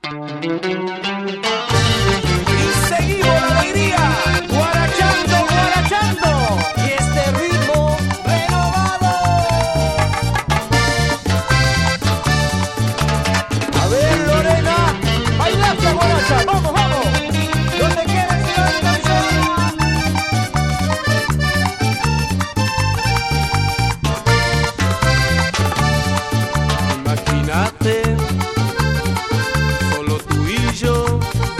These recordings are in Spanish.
Y seguimos la alegría, guarachando, guarachando, y este ritmo renovado. A ver, Lorena, baila esta guaracha, vamos, vamos. Donde quieras ir a danzar. Imagínate, solo tú y yo.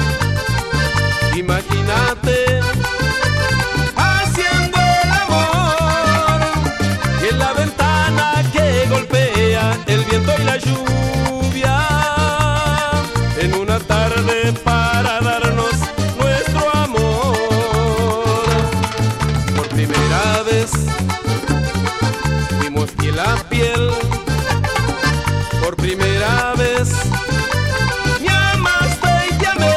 Imagínate, haciendo el amor, y en la ventana que golpea el viento y la lluvia, en una tarde para darnos nuestro amor. Por primera vez fuimos piel a piel. Por primera vez me amaste y te amé,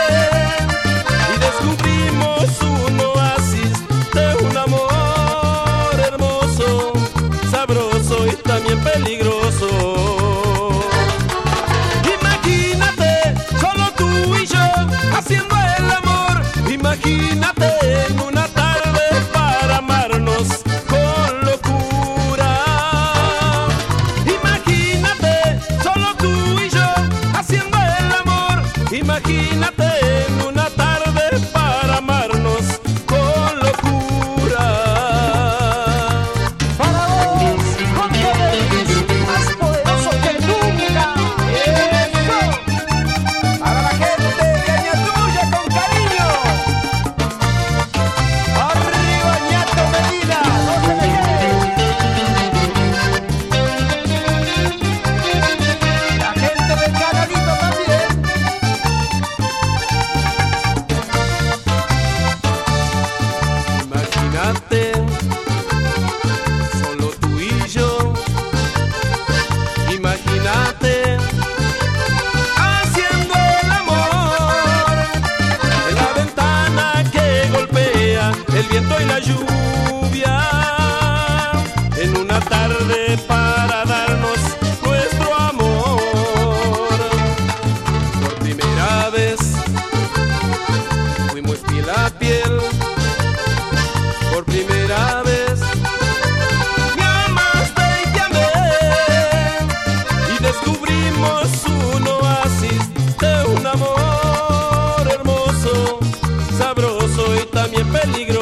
y descubrimos un oasis de un amor hermoso, sabroso y también peligroso. Imagínate, solo tú y yo haciendo el amor. Imagínate en una tarde para amarnos con locura. Imagínate en una tarde para amarnos con locura. Para vos, con Tenerifes, más poderoso que nunca. ¡Eso! Para la gente de Añatuya con cariño. ¡Arriba, Ñato Medina! ¡No se deje! La gente del Canalito también. Imagínate, solo tú y yo. Imagínate, haciendo el amor, en la ventana que golpea el viento y la lluvia, en una tarde para darnos nuestro amor. Por primera vez fuimos piel a piel. Por primera vez me amaste y te amé, y descubrimos un oasis de un amor hermoso, sabroso y también peligroso.